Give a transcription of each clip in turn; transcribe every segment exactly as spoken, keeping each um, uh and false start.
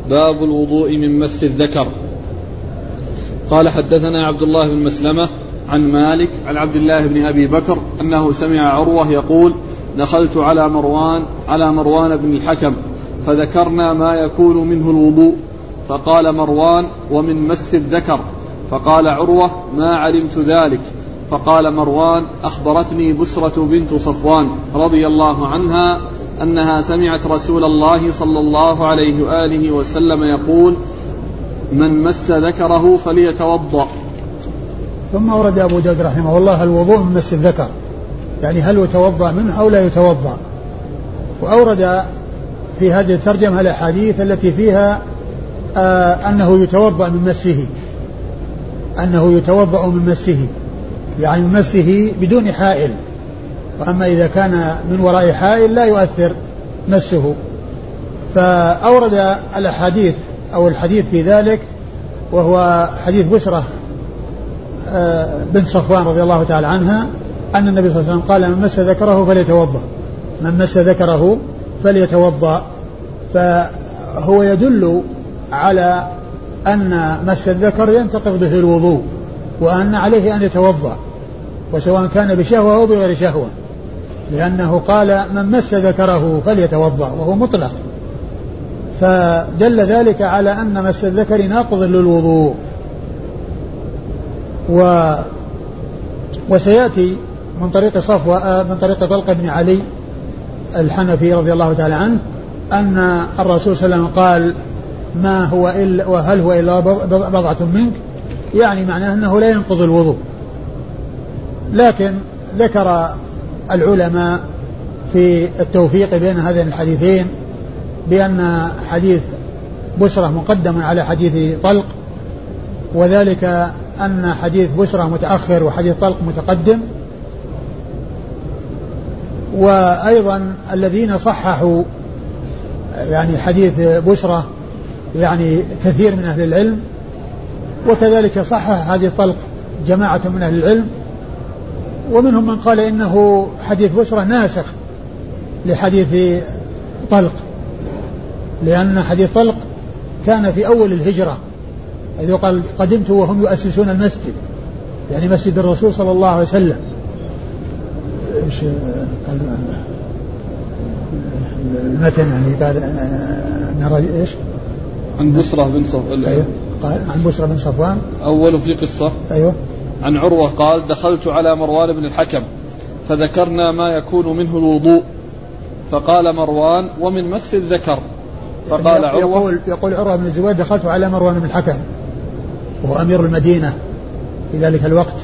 باب الوضوء من مس الذكر. قال حدثنا عبد الله بن مسلمة عن مالك عن عبد الله بن أبي بكر أنه سمع عروة يقول دخلت على مروان على مروان بن الحكم فذكرنا ما يكون منه الوضوء فقال مروان ومن مس الذكر فقال عروة ما علمت ذلك فقال مروان أخبرتني بسرة بنت صفوان رضي الله عنها أنها سمعت رسول الله صلى الله عليه وآله وسلم يقول من مس ذكره فليتوضأ. ثم ورد أبو داود رحمه الله الوضوء من مس الذكر، يعني هل يتوضأ منه أو لا يتوضأ. وأورد في هذه الترجمة الأحاديث التي فيها آه أنه يتوضأ من مسه، أنه يتوضأ من مسه يعني من مسه بدون حائل، وأما إذا كان من وراء حائل لا يؤثر مسه. فأورد الأحاديث أو الحديث في ذلك وهو حديث بشرة آه بنت صفوان رضي الله تعالى عنها أن النبي صلى الله عليه وسلم قال من مس ذكره فليتوضأ، من مس ذكره فليتوضأ. فهو يدل على أن مس الذكر ينتقض به الوضوء وأن عليه أن يتوضأ، وسواء كان بشهوة أو بغير شهوة، لأنه قال من مس ذكره فليتوضأ وهو مطلق، فدل ذلك على أن مس الذكر ناقض للوضوء. و وسيأتي من طريق صفوة من طريق طلق بن علي الحنفي رضي الله تعالى عنه أن الرسول صلى الله عليه وسلم قال ما هو إلا وهل هو إلا بضعة منك، يعني معناه أنه لا ينقض الوضوء. لكن ذكر العلماء في التوفيق بين هذين الحديثين بأن حديث بشرة مقدم على حديث طلق، وذلك أن حديث بشرة متأخر وحديث طلق متقدم. وأيضا الذين صححوا يعني حديث بشرة يعني كثير من أهل العلم، وكذلك صحح حديث طلق جماعة من أهل العلم، ومنهم من قال إنه حديث بشرة ناسخ لحديث طلق، لأن حديث طلق كان في أول الهجرة إذ قال قدمت وهم يؤسسون المسجد، يعني مسجد الرسول صلى الله عليه وسلم. إيش قال المتن يعني قال نرى إيش عن بشرة بن صفوان. أيوه قال عن بشرة بن صفوان أول في قصة. أيوه عن عروة قال دخلت على مروان بن الحكم فذكرنا ما يكون منه الوضوء فقال مروان ومن مس الذكر فقال يعني عروة يقول, يقول عروة بن الزبير دخلت على مروان بن الحكم وهو أمير المدينة في ذلك الوقت،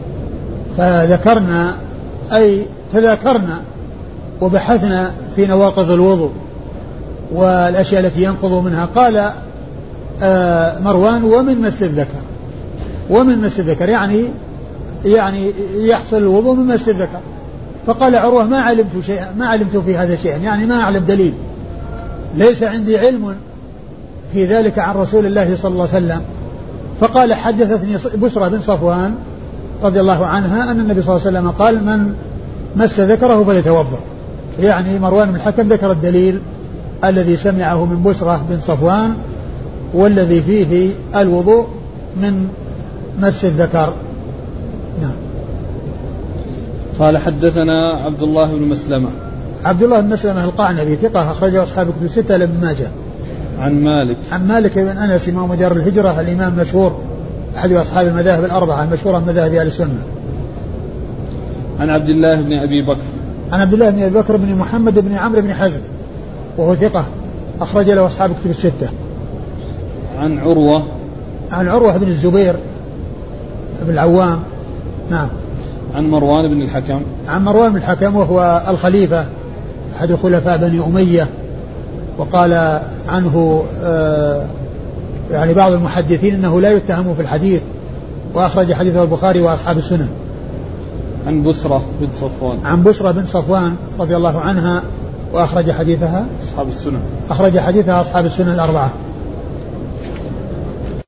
فذكرنا أي تذاكرنا وبحثنا في نواقض الوضوء والأشياء التي ينقض منها. قال آه مروان ومن مس الذكر، ومن مس الذكر يعني يعني يحصل الوضوء من مس الذكر. فقال عروة ما علمت شيئا، ما علمت في هذا شيئا، يعني ما أعلم دليل، ليس عندي علم في ذلك عن رسول الله صلى الله عليه وسلم. فقال حدثتني بشرة بن صفوان رضي الله عنها أن النبي صلى الله عليه وسلم قال من مس ذكره فليتوضأ، يعني مروان بن الحكم ذكر الدليل الذي سمعه من بشرة بن صفوان والذي فيه الوضوء من مس الذكر. نعم. قال حدثنا عبد الله بن مسلمة. عبد الله بن مسلمة القعنبي ثقة أخرجه أصحاب كتب الستة إلا ابن ماجه. عن مالك. عن مالك بن أنس إمام دار الهجرة الإمام مشهور أحد أصحاب المذاهب الأربعة المشهورة من مذاهب أهل السنة. عن عبد الله بن أبي بكر. عن عبد الله بن أبي بكر بن محمد بن عمرو بن حزم وهو ثقة أخرج له أصحاب كتب الستة. عن عروة. عن عروة بن الزبير بن العوام. نعم. عن مروان بن الحكم. عن مروان بن الحكم وهو الخليفة أحد خلفاء بني أمية، وقال عنه آه يعني بعض المحدثين أنه لا يتهم في الحديث، وأخرج حديثه البخاري وأصحاب السنن. عن بشرة بن صفوان. عن بشرة بن صفوان رضي الله عنها وأخرج حديثها أصحاب السنن. أخرج حديثها أصحاب السنن الأربعة.